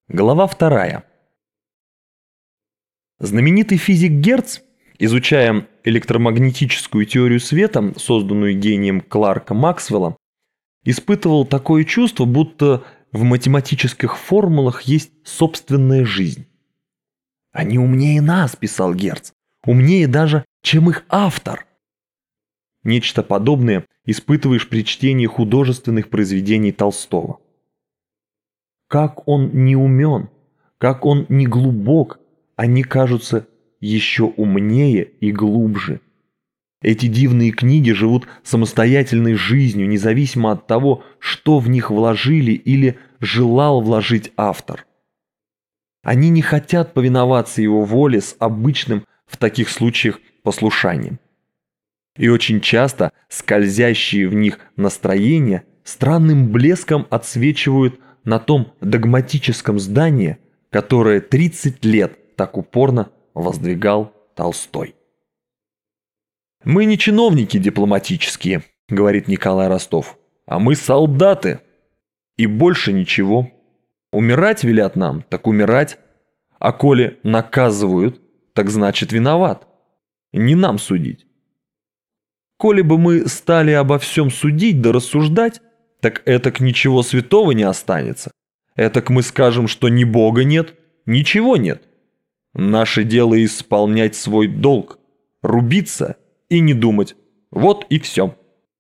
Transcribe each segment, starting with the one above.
Глава 2. Знаменитый физик Герц, изучая электромагнетическую теорию света, созданную гением Кларка Максвелла, испытывал такое чувство, будто в математических формулах есть собственная жизнь. «Они умнее нас», – писал Герц, – «умнее даже, чем их автор». Нечто подобное испытываешь при чтении художественных произведений Толстого. Как он не умен, как он не глубок, они кажутся еще умнее и глубже. Эти дивные книги живут самостоятельной жизнью, независимо от того, что в них вложили или желал вложить автор. Они не хотят повиноваться его воле с обычным в таких случаях послушанием. И очень часто скользящие в них настроения странным блеском отсвечивают на том догматическом здании, которое 30 лет так упорно воздвигал Толстой. «Мы не чиновники дипломатические», — говорит Николай Ростов, — «а мы солдаты. И больше ничего. Умирать велят нам, так умирать. А коли наказывают, так значит виноват. Не нам судить. Коли бы мы стали обо всем судить да рассуждать, так этак ничего святого не останется. Этак мы скажем, что ни Бога нет, ничего нет. Наше дело исполнять свой долг, рубиться и не думать. Вот и все».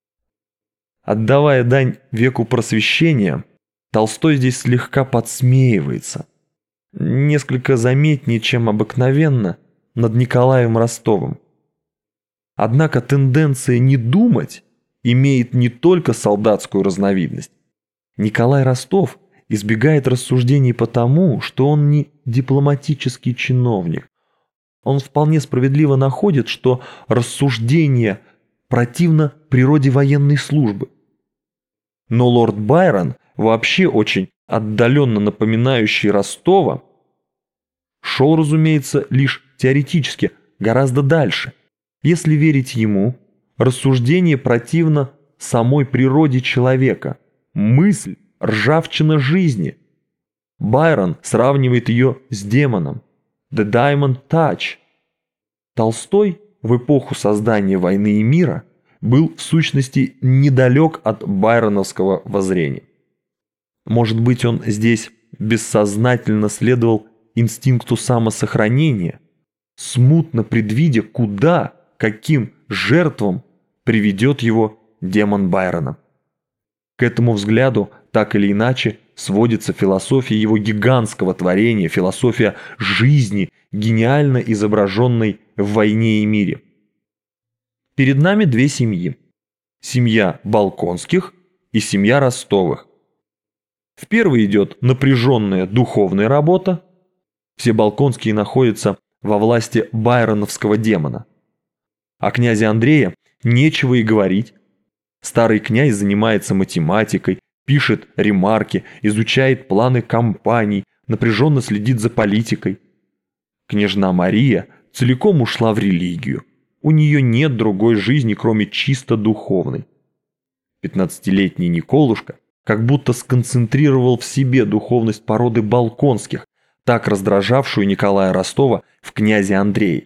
Отдавая дань веку просвещения, Толстой здесь слегка подсмеивается. Несколько заметнее, чем обыкновенно, над Николаем Ростовым. Однако тенденция не думать имеет не только солдатскую разновидность. Николай Ростов избегает рассуждений потому, что он не дипломатический чиновник. Он вполне справедливо находит, что рассуждение противно природе военной службы. Но лорд Байрон, вообще очень отдаленно напоминающий Ростова, шел, разумеется, лишь теоретически, гораздо дальше. Если верить ему, рассуждение противно самой природе человека, мысль – ржавчина жизни. Байрон сравнивает ее с демоном – «The Diamond Touch». Толстой в эпоху создания «Войны и мира» был в сущности недалек от байроновского воззрения. Может быть, он здесь бессознательно следовал инстинкту самосохранения, смутно предвидя, куда, каким жертвам приведет его демон Байрона. К этому взгляду, так или иначе, сводится философия его гигантского творения, философия жизни, гениально изображенной в «Войне и мире». Перед нами две семьи. Семья Болконских и семья Ростовых. В первой идет напряженная духовная работа. Все Болконские находятся во власти байроновского демона. О князе Андрея нечего и говорить. Старый князь занимается математикой, пишет ремарки, изучает планы кампаний, напряженно следит за политикой. Княжна Мария целиком ушла в религию. У нее нет другой жизни, кроме чисто духовной. 15-летний Николушка как будто сконцентрировал в себе духовность породы Болконских, так раздражавшую Николая Ростова в князе Андрее.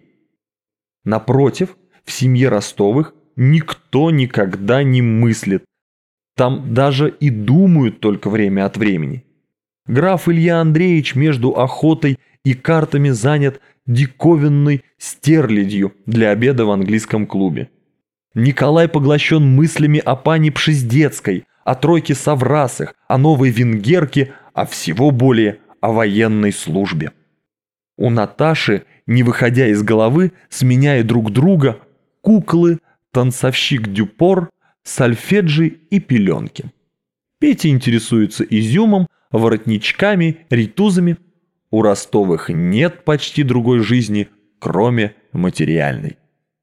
Напротив, в семье Ростовых никто никогда не мыслит. Там даже и думают только время от времени. Граф Илья Андреевич между охотой и картами занят диковинной стерлядью для обеда в английском клубе. Николай поглощен мыслями о пане Пшиздецкой, о тройке Саврасых, о новой венгерке, а всего более о военной службе. У Наташи, не выходя из головы, сменяя друг друга, куклы, танцовщик Дюпор, сольфеджи и пеленки. Петя интересуется изюмом, воротничками, ритузами. У Ростовых нет почти другой жизни, кроме материальной.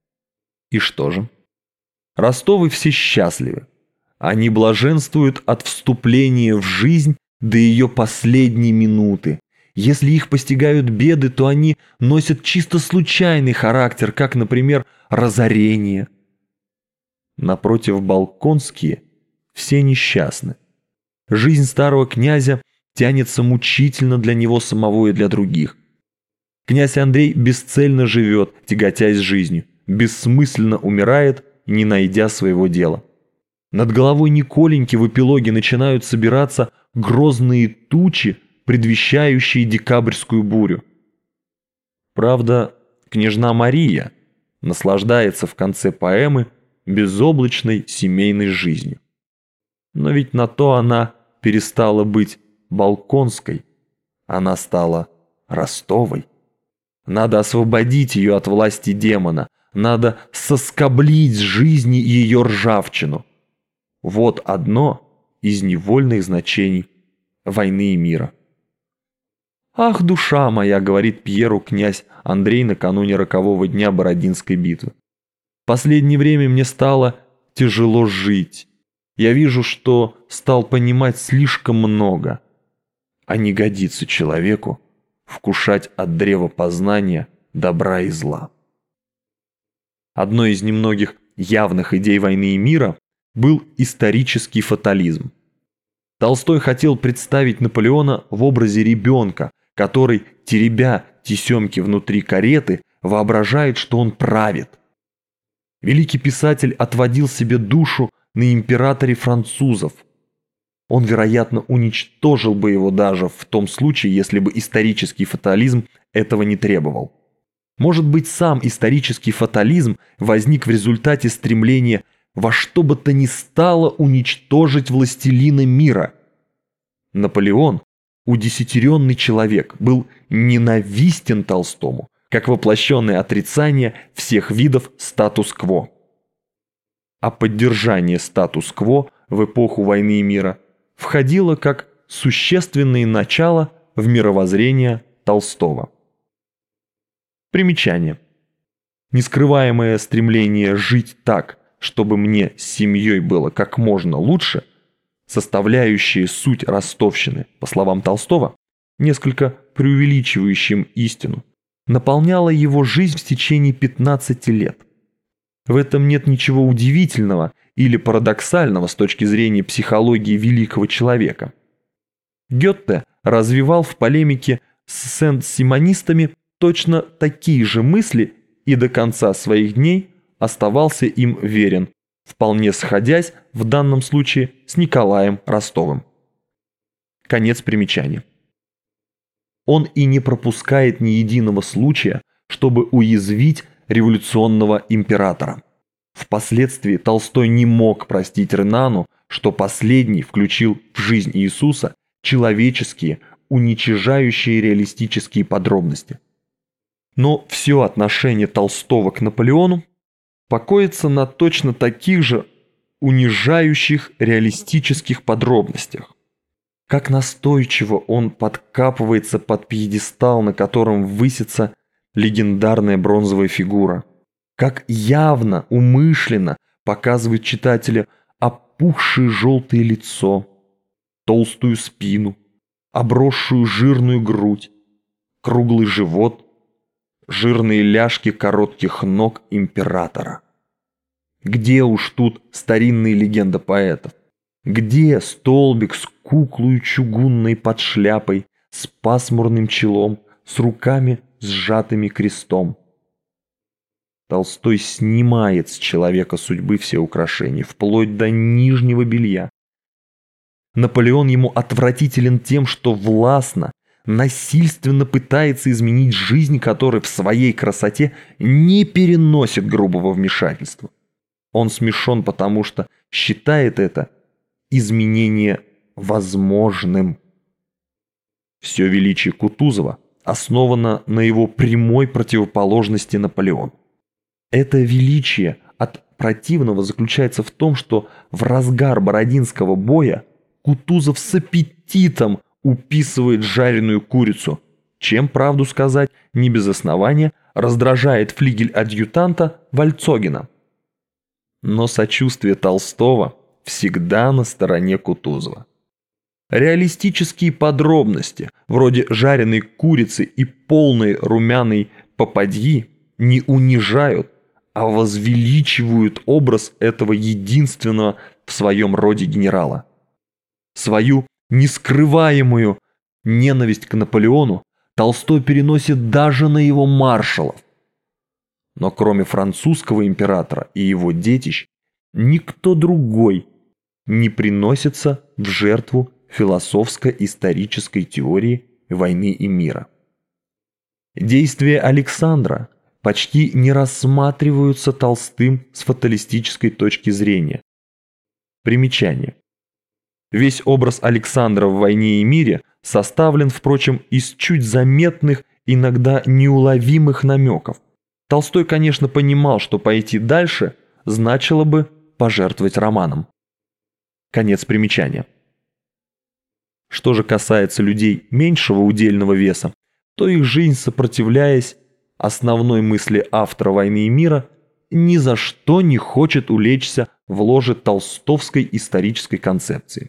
И что же? Ростовы все счастливы. Они блаженствуют от вступления в жизнь до ее последней минуты. Если их постигают беды, то они носят чисто случайный характер, как, например, разорение. Напротив, Болконские все несчастны. Жизнь старого князя тянется мучительно для него самого и для других. Князь Андрей бесцельно живет, тяготясь жизнью, бессмысленно умирает, не найдя своего дела. Над головой Николеньки в эпилоге начинают собираться грозные тучи, предвещающие декабрьскую бурю. Правда, княжна Мария наслаждается в конце поэмы безоблачной семейной жизнью. Но ведь на то она перестала быть Балконской, она стала Ростовой. Надо освободить ее от власти демона, надо соскоблить с жизни ее ржавчину. Вот одно из невольных значений войны и мира. «Ах, душа моя!» — говорит Пьеру князь Андрей накануне рокового дня Бородинской битвы. «В последнее время мне стало тяжело жить. Я вижу, что стал понимать слишком много, а не годится человеку вкушать от древа познания добра и зла». Одной из немногих явных идей войны и мира был исторический фатализм. Толстой хотел представить Наполеона в образе ребенка, который, теребя тесемки внутри кареты, воображает, что он правит. Великий писатель отводил себе душу на императоре французов. Он, вероятно, уничтожил бы его даже в том случае, если бы исторический фатализм этого не требовал. Может быть, сам исторический фатализм возник в результате стремления во что бы то ни стало уничтожить властелина мира. Наполеон, удесятеренный человек, был ненавистен Толстому, как воплощенное отрицание всех видов статус-кво. А поддержание статус-кво в эпоху войны и мира входило как существенное начало в мировоззрение Толстого. Примечание. Нескрываемое стремление жить так, чтобы мне с семьей было как можно лучше, составляющие суть ростовщины, по словам Толстого, несколько преувеличивающим истину, наполняло его жизнь в течение 15 лет. В этом нет ничего удивительного или парадоксального с точки зрения психологии великого человека. Гёте развивал в полемике с сент-симонистами точно такие же мысли и до конца своих дней оставался им верен, вполне сходясь в данном случае с Николаем Ростовым. Конец примечания. Он и не пропускает ни единого случая, чтобы уязвить революционного императора. Впоследствии Толстой не мог простить Ренану, что последний включил в жизнь Иисуса человеческие, уничижающие реалистические подробности. Но все отношение Толстого к Наполеону покоится на точно таких же унижающих реалистических подробностях. Как настойчиво он подкапывается под пьедестал, на котором высится легендарная бронзовая фигура. Как явно, умышленно показывает читателю опухшее желтое лицо, толстую спину, обросшую жирную грудь, круглый живот, жирные ляжки коротких ног императора. Где уж тут старинные легенды поэтов? Где столбик с куклой чугунной под шляпой, с пасмурным челом, с руками сжатыми крестом? Толстой снимает с человека судьбы все украшения, вплоть до нижнего белья. Наполеон ему отвратителен тем, что властно, насильственно пытается изменить жизнь, которая в своей красоте не переносит грубого вмешательства. Он смешон, потому что считает это изменение возможным. Все величие Кутузова основано на его прямой противоположности Наполеону. Это величие от противного заключается в том, что в разгар Бородинского боя Кутузов с аппетитом уписывает жареную курицу, чем, правду сказать, не без основания, раздражает флигель-адъютанта Вальцогена. Но сочувствие Толстого всегда на стороне Кутузова. Реалистические подробности, вроде жареной курицы и полной румяной попадьи, не унижают, а возвеличивают образ этого единственного в своем роде генерала. Свою нескрываемую Ненависть к Наполеону Толстой переносит даже на его маршалов. Но кроме французского императора и его детищ, никто другой не приносится в жертву философско-исторической теории войны и мира. Действия Александра почти не рассматриваются Толстым с фаталистической точки зрения. Примечание. Весь образ Александра в «Войне и мире» составлен, впрочем, из чуть заметных, иногда неуловимых намеков. Толстой, конечно, понимал, что пойти дальше значило бы пожертвовать романом. Конец примечания. Что же касается людей меньшего удельного веса, то их жизнь, сопротивляясь основной мысли автора «Войны и мира», ни за что не хочет улечься в ложе толстовской исторической концепции.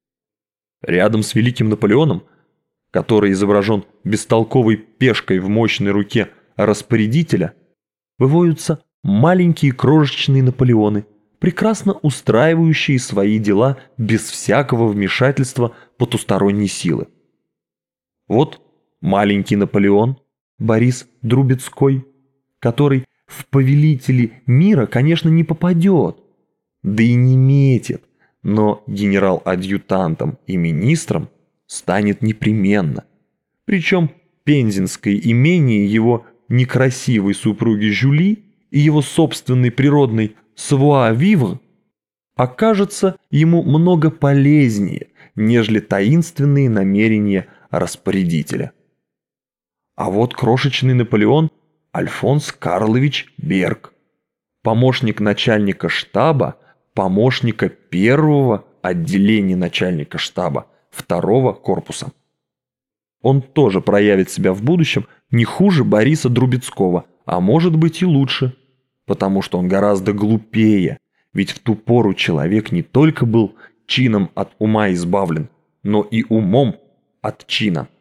Рядом с великим Наполеоном, который изображен бестолковой пешкой в мощной руке распорядителя, выводятся маленькие крошечные Наполеоны, прекрасно устраивающие свои дела без всякого вмешательства потусторонней силы. Вот маленький Наполеон, Борис Друбецкой, который в повелители мира, конечно, не попадет, да и не метит, но генерал-адъютантом и министром станет непременно. Причем пензенское имение его некрасивой супруги Жюли и его собственный природный savoir-vivre окажется ему много полезнее, нежели таинственные намерения распорядителя. А вот крошечный Наполеон Альфонс Карлович Берг, помощник начальника штаба, помощника первого отделения начальника штаба второго корпуса. Он тоже проявит себя в будущем не хуже Бориса Друбецкого, а может быть и лучше, потому что он гораздо глупее, ведь в ту пору человек не только был чином от ума избавлен, но и умом от чина.